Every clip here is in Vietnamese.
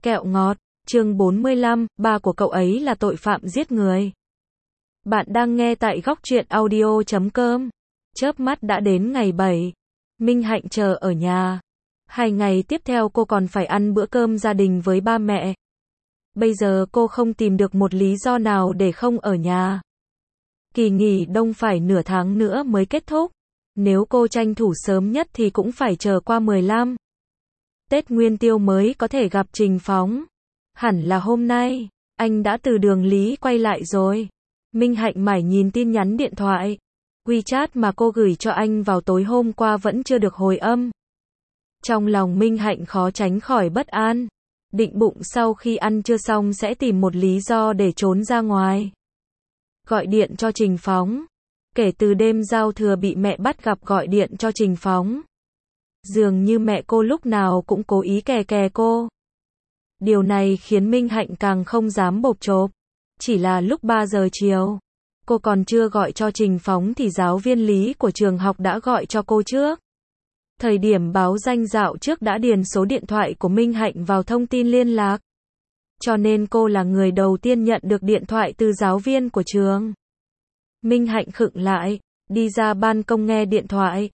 Kẹo ngọt, chương 45, ba của cậu ấy là tội phạm giết người. Bạn đang nghe tại góc truyện audio.com. Chớp mắt đã đến ngày 7. Minh Hạnh chờ ở nhà. 2 ngày tiếp theo cô còn phải ăn bữa cơm gia đình với ba mẹ. Bây giờ cô không tìm được một lý do nào để không ở nhà. Kỳ nghỉ đông phải nửa tháng nữa mới kết thúc. Nếu cô tranh thủ sớm nhất thì cũng phải chờ qua 15. Tết Nguyên Tiêu mới có thể gặp Trình Phóng. Hẳn là hôm nay, anh đã từ Đường Lý quay lại rồi. Minh Hạnh mải nhìn tin nhắn điện thoại. WeChat mà cô gửi cho anh vào tối hôm qua vẫn chưa được hồi âm. Trong lòng Minh Hạnh khó tránh khỏi bất an. Định bụng sau khi ăn trưa xong sẽ tìm một lý do để trốn ra ngoài. Gọi điện cho Trình Phóng. Kể từ đêm giao thừa bị mẹ bắt gặp gọi điện cho Trình Phóng. Dường như mẹ cô lúc nào cũng cố ý kè kè cô. Điều này khiến Minh Hạnh càng không dám bộp chộp. Chỉ là lúc 3 giờ chiều, cô còn chưa gọi cho Trình Phóng thì giáo viên lý của trường học đã gọi cho cô trước. Thời điểm báo danh dạo trước đã điền số điện thoại của Minh Hạnh vào thông tin liên lạc. Cho nên cô là người đầu tiên nhận được điện thoại từ giáo viên của trường. Minh Hạnh khựng lại, đi ra ban công nghe điện thoại.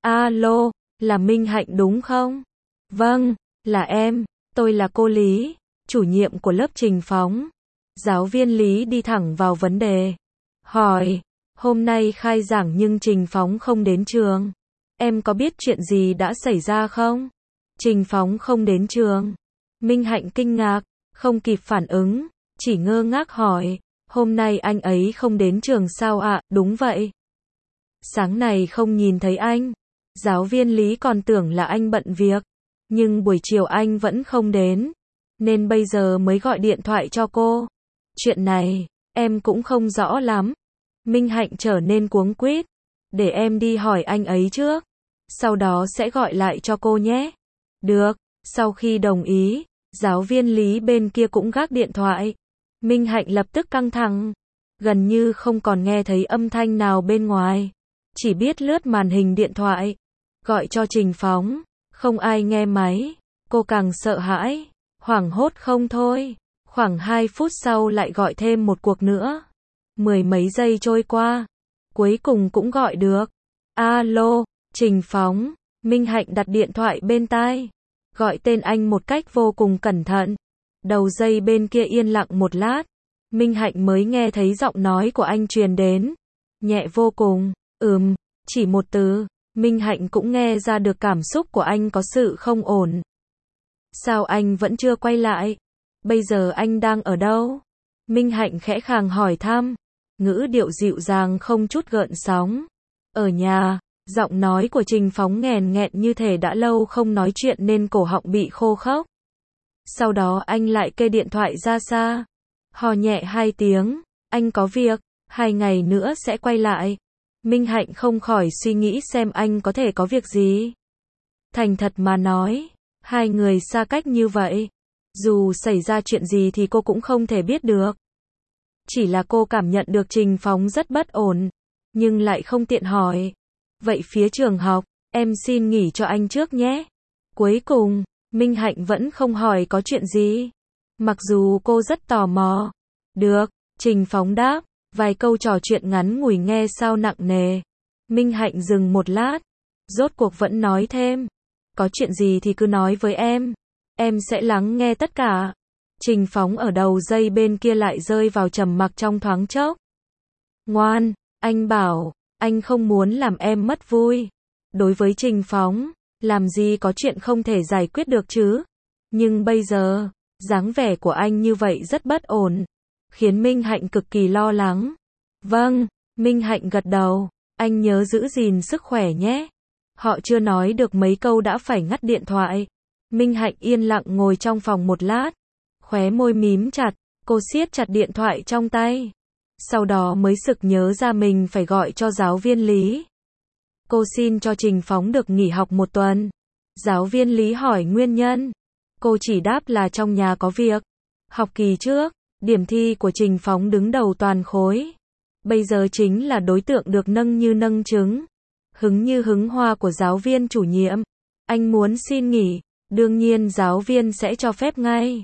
Alo, là Minh Hạnh đúng không? Vâng, là em, tôi là cô Lý, chủ nhiệm của lớp Trình Phóng. Giáo viên Lý đi thẳng vào vấn đề. Hỏi, hôm nay khai giảng nhưng Trình Phóng không đến trường. Em có biết chuyện gì đã xảy ra không? Trình Phóng không đến trường. Minh Hạnh kinh ngạc, không kịp phản ứng, chỉ ngơ ngác hỏi, hôm nay anh ấy không đến trường sao ạ? Đúng vậy. Sáng này không nhìn thấy anh. Giáo viên Lý còn tưởng là anh bận việc, nhưng buổi chiều anh vẫn không đến, nên bây giờ mới gọi điện thoại cho cô. Chuyện này, em cũng không rõ lắm. Minh Hạnh trở nên cuống quýt. Để em đi hỏi anh ấy trước, sau đó sẽ gọi lại cho cô nhé. Được, sau khi đồng ý, giáo viên Lý bên kia cũng gác điện thoại. Minh Hạnh lập tức căng thẳng, gần như không còn nghe thấy âm thanh nào bên ngoài, chỉ biết lướt màn hình điện thoại. Gọi cho Trình Phóng, không ai nghe máy, cô càng sợ hãi, hoảng hốt không thôi. Khoảng 2 phút sau lại gọi thêm một cuộc nữa. 10 mấy giây trôi qua, cuối cùng cũng gọi được. Alo, Trình Phóng. Minh Hạnh đặt điện thoại bên tai, gọi tên anh một cách vô cùng cẩn thận. Đầu dây bên kia yên lặng một lát, Minh Hạnh mới nghe thấy giọng nói của anh truyền đến. Nhẹ vô cùng, chỉ một từ. Minh Hạnh cũng nghe ra được cảm xúc của anh có sự không ổn. Sao anh vẫn chưa quay lại? Bây giờ anh đang ở đâu? Minh Hạnh khẽ khàng hỏi thăm, ngữ điệu dịu dàng không chút gợn sóng. Ở nhà. Giọng nói của Trình Phóng nghèn nghẹn như thể đã lâu không nói chuyện nên cổ họng bị khô khốc. Sau đó anh lại kê điện thoại ra xa. Hò nhẹ 2 tiếng, anh có việc, 2 ngày nữa sẽ quay lại. Minh Hạnh không khỏi suy nghĩ xem anh có thể có việc gì. Thành thật mà nói, 2 người xa cách như vậy, dù xảy ra chuyện gì thì cô cũng không thể biết được. Chỉ là cô cảm nhận được Trình Phóng rất bất ổn, nhưng lại không tiện hỏi. Vậy phía trường học, em xin nghỉ cho anh trước nhé. Cuối cùng, Minh Hạnh vẫn không hỏi có chuyện gì. Mặc dù cô rất tò mò. Được, Trình Phóng đáp. Vài câu trò chuyện ngắn ngủi nghe sao nặng nề. Minh Hạnh dừng một lát, rốt cuộc vẫn nói thêm. Có chuyện gì thì cứ nói với em sẽ lắng nghe tất cả. Trình Phóng ở đầu dây bên kia lại rơi vào trầm mặc trong thoáng chốc. Ngoan, anh bảo, anh không muốn làm em mất vui. Đối với Trình Phóng, làm gì có chuyện không thể giải quyết được chứ. Nhưng bây giờ, dáng vẻ của anh như vậy rất bất ổn, khiến Minh Hạnh cực kỳ lo lắng. Vâng, Minh Hạnh gật đầu, anh nhớ giữ gìn sức khỏe nhé. Họ chưa nói được mấy câu đã phải ngắt điện thoại. Minh Hạnh yên lặng ngồi trong phòng một lát, khóe môi mím chặt, cô siết chặt điện thoại trong tay. Sau đó mới sực nhớ ra mình phải gọi cho giáo viên Lý. Cô xin cho Trình Phóng được nghỉ học 1 tuần. Giáo viên Lý hỏi nguyên nhân. Cô chỉ đáp là trong nhà có việc. Học kỳ trước, điểm thi của Trình Phóng đứng đầu toàn khối. Bây giờ chính là đối tượng được nâng như nâng trứng. Hứng như hứng hoa của giáo viên chủ nhiệm. Anh muốn xin nghỉ, đương nhiên giáo viên sẽ cho phép ngay.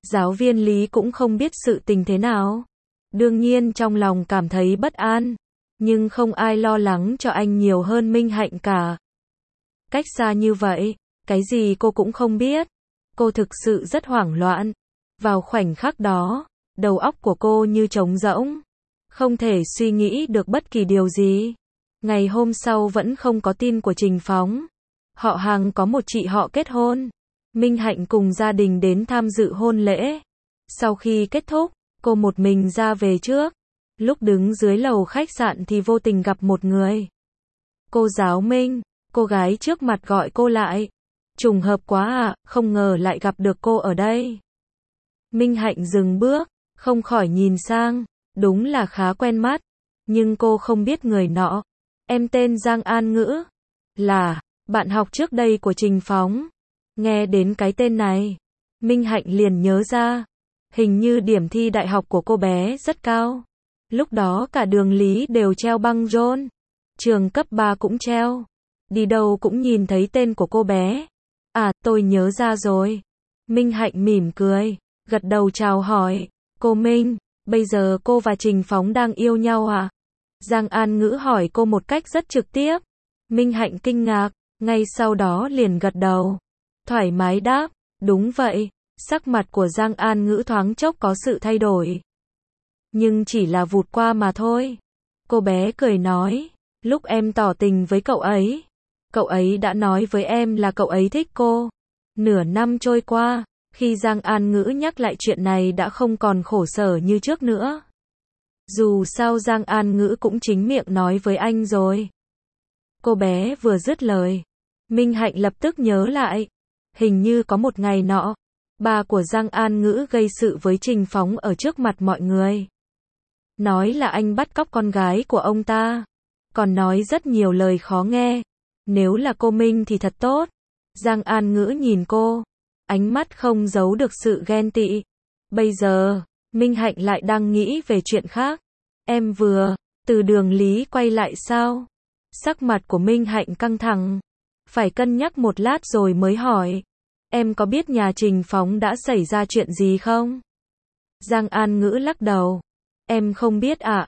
Giáo viên Lý cũng không biết sự tình thế nào. Đương nhiên trong lòng cảm thấy bất an, nhưng không ai lo lắng cho anh nhiều hơn Minh Hạnh cả. Cách xa như vậy, cái gì cô cũng không biết. Cô thực sự rất hoảng loạn. Vào khoảnh khắc đó, đầu óc của cô như trống rỗng, không thể suy nghĩ được bất kỳ điều gì. Ngày hôm sau vẫn không có tin của Trình Phóng. Họ hàng có một chị họ kết hôn. Minh Hạnh cùng gia đình đến tham dự hôn lễ. Sau khi kết thúc, cô một mình ra về trước. Lúc đứng dưới lầu khách sạn thì vô tình gặp một người. Cô giáo Minh, cô gái trước mặt gọi cô lại. Trùng hợp quá à, không ngờ lại gặp được cô ở đây. Minh Hạnh dừng bước, không khỏi nhìn sang, đúng là khá quen mắt, nhưng cô không biết người nọ. Em tên Giang An Ngữ, là bạn học trước đây của Trình Phóng. Nghe đến cái tên này, Minh Hạnh liền nhớ ra, hình như điểm thi đại học của cô bé rất cao. Lúc đó cả đường Lý đều treo băng rôn, trường cấp 3 cũng treo, đi đâu cũng nhìn thấy tên của cô bé. À, tôi nhớ ra rồi. Minh Hạnh mỉm cười, gật đầu chào hỏi, cô Minh, bây giờ cô và Trình Phóng đang yêu nhau à? Giang An Ngữ hỏi cô một cách rất trực tiếp. Minh Hạnh kinh ngạc, ngay sau đó liền gật đầu, thoải mái đáp, đúng vậy. Sắc mặt của Giang An Ngữ thoáng chốc có sự thay đổi, nhưng chỉ là vụt qua mà thôi. Cô bé cười nói, lúc em tỏ tình với cậu ấy đã nói với em là cậu ấy thích cô. Nửa năm trôi qua, khi Giang An Ngữ nhắc lại chuyện này đã không còn khổ sở như trước nữa. Dù sao Giang An Ngữ cũng chính miệng nói với anh rồi. Cô bé vừa dứt lời, Minh Hạnh lập tức nhớ lại. Hình như có một ngày nọ, ba của Giang An Ngữ gây sự với Trình Phóng ở trước mặt mọi người. Nói là anh bắt cóc con gái của ông ta, còn nói rất nhiều lời khó nghe. Nếu là cô Minh thì thật tốt. Giang An Ngữ nhìn cô, ánh mắt không giấu được sự ghen tị. Bây giờ, Minh Hạnh lại đang nghĩ về chuyện khác. Em vừa từ đường Lý quay lại sao? Sắc mặt của Minh Hạnh căng thẳng, phải cân nhắc một lát rồi mới hỏi. Em có biết nhà Trình Phóng đã xảy ra chuyện gì không? Giang An Ngữ lắc đầu. Em không biết à,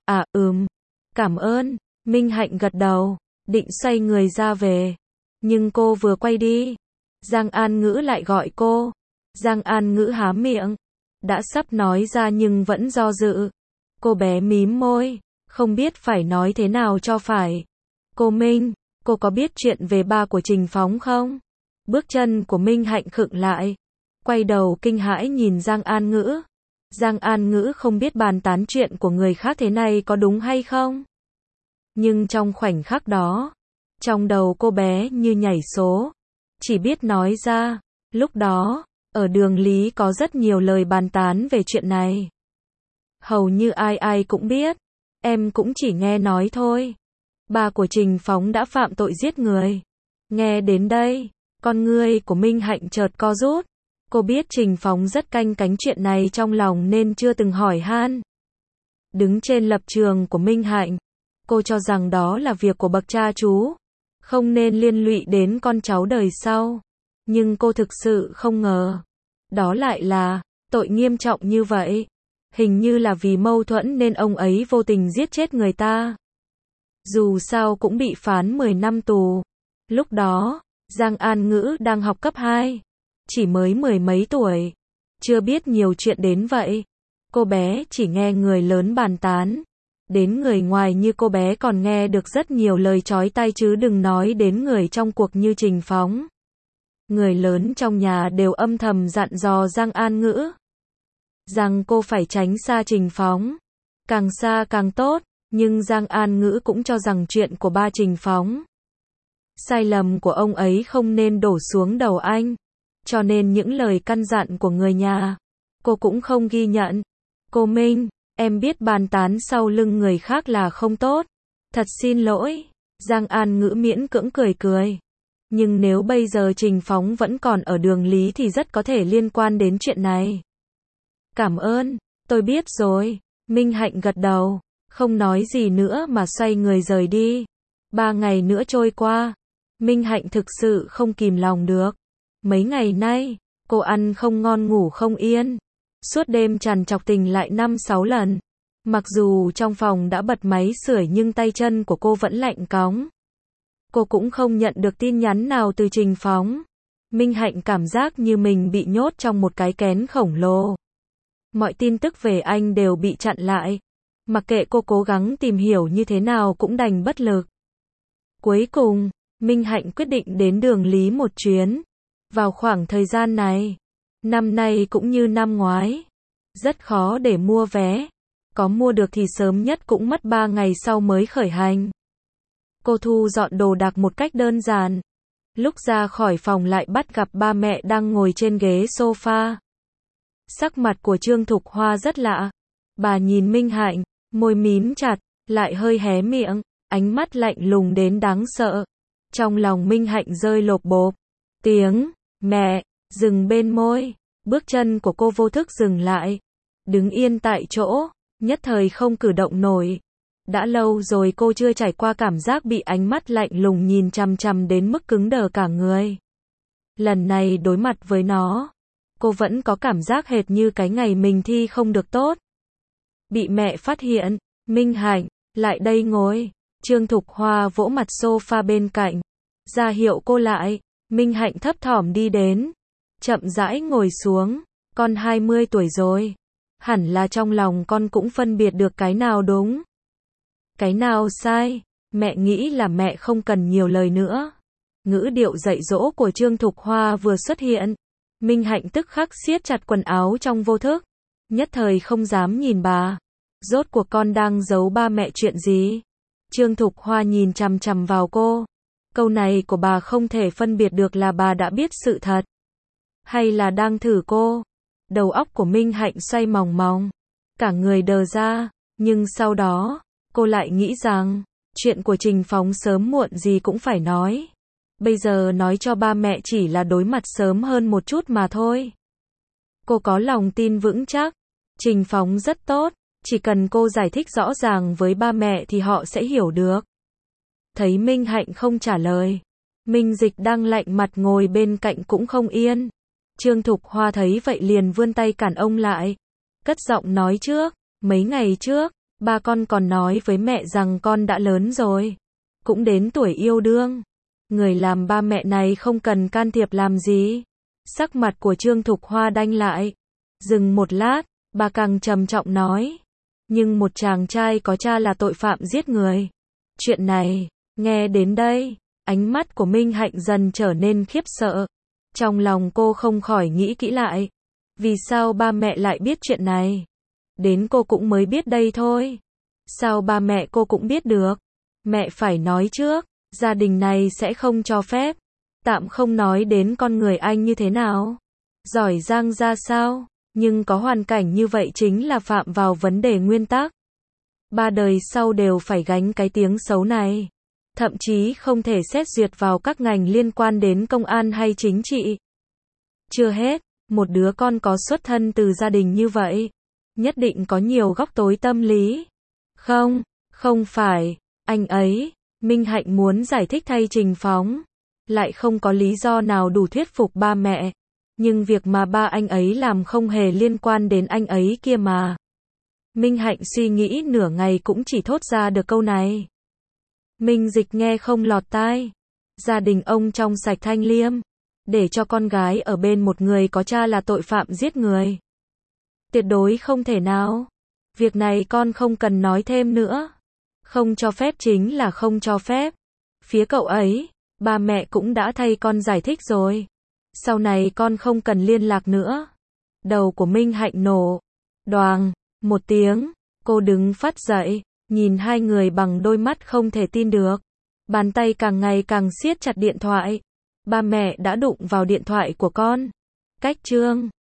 cảm ơn. Minh Hạnh gật đầu, định xoay người ra về. Nhưng cô vừa quay đi, Giang An Ngữ lại gọi cô. Giang An Ngữ há miệng, đã sắp nói ra nhưng vẫn do dự. Cô bé mím môi, không biết phải nói thế nào cho phải. Cô Minh, cô có biết chuyện về ba của Trình Phóng không? Bước chân của Minh Hạnh khựng lại, quay đầu kinh hãi nhìn Giang An Ngữ. Giang An Ngữ không biết bàn tán chuyện của người khác thế này có đúng hay không. Nhưng trong khoảnh khắc đó, trong đầu cô bé như nhảy số, chỉ biết nói ra, lúc đó, ở đường Lý có rất nhiều lời bàn tán về chuyện này. Hầu như ai ai cũng biết, em cũng chỉ nghe nói thôi. Ba của Trình Phóng đã phạm tội giết người. Nghe đến đây, con ngươi của Minh Hạnh chợt co rút. Cô biết Trình Phóng rất canh cánh chuyện này trong lòng nên chưa từng hỏi han. Đứng trên lập trường của Minh Hạnh, cô cho rằng đó là việc của bậc cha chú, không nên liên lụy đến con cháu đời sau. Nhưng cô thực sự không ngờ, đó lại là tội nghiêm trọng như vậy. Hình như là vì mâu thuẫn nên ông ấy vô tình giết chết người ta. Dù sao cũng bị phán 10 năm tù. Lúc đó, Giang An Ngữ đang học cấp 2, chỉ mới 10 mấy tuổi, chưa biết nhiều chuyện đến vậy. Cô bé chỉ nghe người lớn bàn tán, đến người ngoài như cô bé còn nghe được rất nhiều lời chói tai chứ đừng nói đến người trong cuộc như Trình Phóng. Người lớn trong nhà đều âm thầm dặn dò Giang An Ngữ rằng cô phải tránh xa Trình Phóng, càng xa càng tốt, nhưng Giang An Ngữ cũng cho rằng chuyện của ba Trình Phóng, sai lầm của ông ấy không nên đổ xuống đầu anh, cho nên những lời căn dặn của người nhà, cô cũng không ghi nhận. Cô Minh, em biết bàn tán sau lưng người khác là không tốt, thật xin lỗi. Giang An Ngữ miễn cưỡng cười cười. Nhưng nếu bây giờ Trình Phóng vẫn còn ở đường Lý thì rất có thể liên quan đến chuyện này. Cảm ơn, tôi biết rồi. Minh Hạnh gật đầu, không nói gì nữa mà xoay người rời đi. 3 ngày nữa trôi qua, Minh Hạnh thực sự không kìm lòng được. Mấy ngày nay, cô ăn không ngon ngủ không yên. Suốt đêm trằn trọc tỉnh lại 5-6 lần. Mặc dù trong phòng đã bật máy sưởi nhưng tay chân của cô vẫn lạnh cóng. Cô cũng không nhận được tin nhắn nào từ Trình Phóng. Minh Hạnh cảm giác như mình bị nhốt trong một cái kén khổng lồ. Mọi tin tức về anh đều bị chặn lại. Mặc kệ cô cố gắng tìm hiểu như thế nào cũng đành bất lực. Cuối cùng, Minh Hạnh quyết định đến Đường Lý một chuyến. Vào khoảng thời gian này, năm nay cũng như năm ngoái, rất khó để mua vé. Có mua được thì sớm nhất cũng mất 3 ngày sau mới khởi hành. Cô thu dọn đồ đạc một cách đơn giản. Lúc ra khỏi phòng lại bắt gặp ba mẹ đang ngồi trên ghế sofa. Sắc mặt của Trương Thục Hoa rất lạ. Bà nhìn Minh Hạnh, môi mím chặt, lại hơi hé miệng, ánh mắt lạnh lùng đến đáng sợ. Trong lòng Minh Hạnh rơi lộp bộp. Tiếng mẹ dừng bên môi. Bước chân của cô vô thức dừng lại. Đứng yên tại chỗ, nhất thời không cử động nổi. Đã lâu rồi cô chưa trải qua cảm giác bị ánh mắt lạnh lùng nhìn chằm chằm đến mức cứng đờ cả người. Lần này đối mặt với nó, cô vẫn có cảm giác hệt như cái ngày mình thi không được tốt. Bị mẹ phát hiện, Minh Hạnh, lại đây ngồi. Trương Thục Hoa vỗ mặt sofa bên cạnh, ra hiệu cô lại. Minh Hạnh thấp thỏm đi đến, chậm rãi ngồi xuống. Con 20 tuổi rồi, hẳn là trong lòng con cũng phân biệt được cái nào đúng, cái nào sai. Mẹ nghĩ là mẹ không cần nhiều lời nữa. Ngữ điệu dạy dỗ của Trương Thục Hoa vừa xuất hiện, Minh Hạnh tức khắc siết chặt quần áo trong vô thức, nhất thời không dám nhìn bà. Rốt cuộc con đang giấu ba mẹ chuyện gì? Trương Thục Hoa nhìn chằm chằm vào cô. Câu này của bà không thể phân biệt được là bà đã biết sự thật, hay là đang thử cô. Đầu óc của Minh Hạnh xoay mòng mòng, cả người đờ ra, nhưng sau đó, cô lại nghĩ rằng, chuyện của Trình Phóng sớm muộn gì cũng phải nói. Bây giờ nói cho ba mẹ chỉ là đối mặt sớm hơn một chút mà thôi. Cô có lòng tin vững chắc, Trình Phóng rất tốt, chỉ cần cô giải thích rõ ràng với ba mẹ thì họ sẽ hiểu được. Thấy Minh Hạnh không trả lời, Minh Dịch đang lạnh mặt ngồi bên cạnh cũng không yên. Trương Thục Hoa thấy vậy liền vươn tay cản ông lại, cất giọng nói trước. Mấy ngày trước, ba con còn nói với mẹ rằng con đã lớn rồi, cũng đến tuổi yêu đương. Người làm ba mẹ này không cần can thiệp làm gì. Sắc mặt của Trương Thục Hoa đanh lại. Dừng một lát, bà càng trầm trọng nói. Nhưng một chàng trai có cha là tội phạm giết người. Chuyện này, nghe đến đây, ánh mắt của Minh Hạnh dần trở nên khiếp sợ. Trong lòng cô không khỏi nghĩ kỹ lại. Vì sao ba mẹ lại biết chuyện này? Đến cô cũng mới biết đây thôi. Sao ba mẹ cô cũng biết được? Mẹ phải nói trước, gia đình này sẽ không cho phép. Tạm không nói đến con người anh như thế nào, giỏi giang ra sao, nhưng có hoàn cảnh như vậy chính là phạm vào vấn đề nguyên tắc. 3 đời sau đều phải gánh cái tiếng xấu này. Thậm chí không thể xét duyệt vào các ngành liên quan đến công an hay chính trị. Chưa hết, một đứa con có xuất thân từ gia đình như vậy, nhất định có nhiều góc tối tâm lý. Không phải, anh ấy, Minh Hạnh muốn giải thích thay Trình Phóng, lại không có lý do nào đủ thuyết phục ba mẹ. Nhưng việc mà ba anh ấy làm không hề liên quan đến anh ấy kia mà. Minh Hạnh suy nghĩ nửa ngày cũng chỉ thốt ra được câu này. Minh Dịch nghe không lọt tai. Gia đình ông trong sạch thanh liêm, để cho con gái ở bên một người có cha là tội phạm giết người. Tuyệt đối không thể nào. Việc này con không cần nói thêm nữa. Không cho phép chính là không cho phép. Phía cậu ấy, ba mẹ cũng đã thay con giải thích rồi. Sau này con không cần liên lạc nữa. Đầu của Minh Hạnh nổ. Đoàng, một tiếng, cô đứng phắt dậy, nhìn hai người bằng đôi mắt không thể tin được. Bàn tay càng ngày càng siết chặt điện thoại. Ba mẹ đã đụng vào điện thoại của con. Cách Trương